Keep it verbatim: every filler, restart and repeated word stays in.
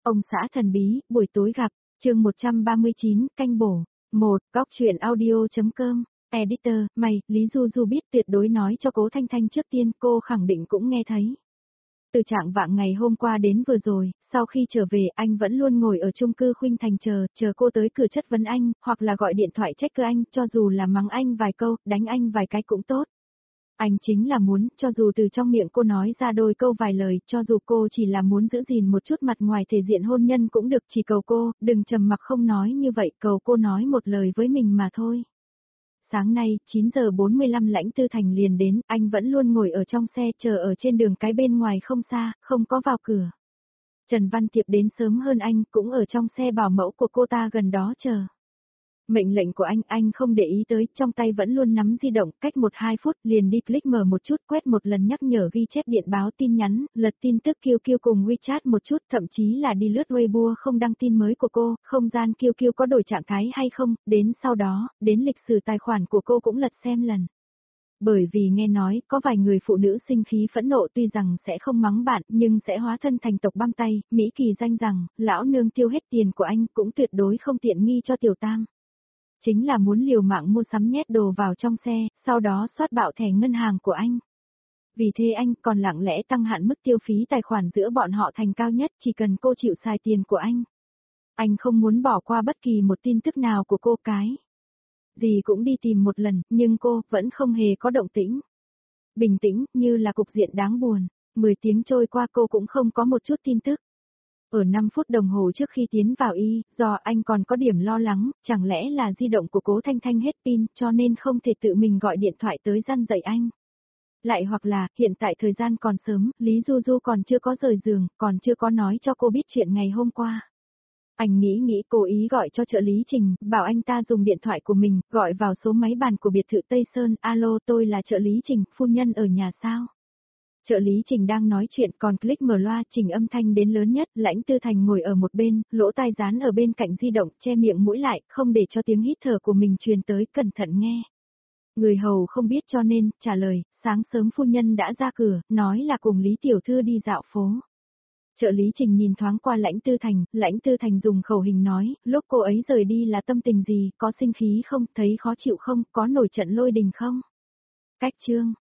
Ông xã thần bí, buổi tối gặp, chương một trăm ba mươi chín, canh bổ. một. Góc truyện audio.com. Editor, mày, Lý Du Du biết tuyệt đối nói cho Cố Thanh Thanh trước tiên, cô khẳng định cũng nghe thấy. Từ trạng vạng ngày hôm qua đến vừa rồi, sau khi trở về anh vẫn luôn ngồi ở chung cư Khuynh Thành chờ, chờ cô tới cửa chất vấn anh, hoặc là gọi điện thoại trách cứ anh, cho dù là mắng anh vài câu, đánh anh vài cái cũng tốt. Anh chính là muốn, cho dù từ trong miệng cô nói ra đôi câu vài lời, cho dù cô chỉ là muốn giữ gìn một chút mặt ngoài thể diện hôn nhân cũng được, chỉ cầu cô, đừng trầm mặc không nói như vậy, cầu cô nói một lời với mình mà thôi. Sáng nay, chín giờ bốn mươi lăm Lãnh Tư Thành liền đến, anh vẫn luôn ngồi ở trong xe chờ ở trên đường cái bên ngoài không xa, không có vào cửa. Trần Văn Tiệp đến sớm hơn anh, cũng ở trong xe bảo mẫu của cô ta gần đó chờ. Mệnh lệnh của anh, anh không để ý tới, trong tay vẫn luôn nắm di động, cách một hai phút liền đi click mở một chút, quét một lần nhắc nhở ghi chép điện báo tin nhắn, lật tin tức Q Q cùng WeChat một chút, thậm chí là đi lướt Weibo không đăng tin mới của cô, không gian Q Q có đổi trạng thái hay không, đến sau đó, đến lịch sử tài khoản của cô cũng lật xem lần. Bởi vì nghe nói, có vài người phụ nữ sinh khí phẫn nộ tuy rằng sẽ không mắng bạn, nhưng sẽ hóa thân thành tộc băm tay, Mỹ Kỳ danh rằng, lão nương tiêu hết tiền của anh cũng tuyệt đối không tiện nghi cho tiểu tam. Chính là muốn liều mạng mua sắm nhét đồ vào trong xe, sau đó soát bạo thẻ ngân hàng của anh. Vì thế anh còn lặng lẽ tăng hạn mức tiêu phí tài khoản giữa bọn họ thành cao nhất, chỉ cần cô chịu xài tiền của anh. Anh không muốn bỏ qua bất kỳ một tin tức nào của cô cái. Gì cũng đi tìm một lần, nhưng cô vẫn không hề có động tĩnh. Bình tĩnh, như là cục diện đáng buồn. mười tiếng trôi qua cô cũng không có một chút tin tức. Ở năm phút đồng hồ trước khi tiến vào y, do anh còn có điểm lo lắng, chẳng lẽ là di động của Cố Thanh Thanh hết pin cho nên không thể tự mình gọi điện thoại tới răn dậy anh. Lại hoặc là, hiện tại thời gian còn sớm, Lý Du Du còn chưa có rời giường, còn chưa có nói cho cô biết chuyện ngày hôm qua. Anh nghĩ nghĩ cố ý gọi cho trợ lý Trình, bảo anh ta dùng điện thoại của mình, gọi vào số máy bàn của biệt thự Tây Sơn, alo tôi là trợ lý Trình, phu nhân ở nhà sao? Trợ lý Trình đang nói chuyện còn click mở loa chỉnh âm thanh đến lớn nhất, Lãnh Tư Thành ngồi ở một bên, lỗ tai dán ở bên cạnh di động, che miệng mũi lại, không để cho tiếng hít thở của mình truyền tới, cẩn thận nghe. Người hầu không biết cho nên, trả lời, sáng sớm phu nhân đã ra cửa, nói là cùng Lý Tiểu Thư đi dạo phố. Trợ lý Trình nhìn thoáng qua Lãnh Tư Thành, Lãnh Tư Thành dùng khẩu hình nói, lúc cô ấy rời đi là tâm tình gì, có sinh khí không, thấy khó chịu không, có nổi trận lôi đình không? Cách chương.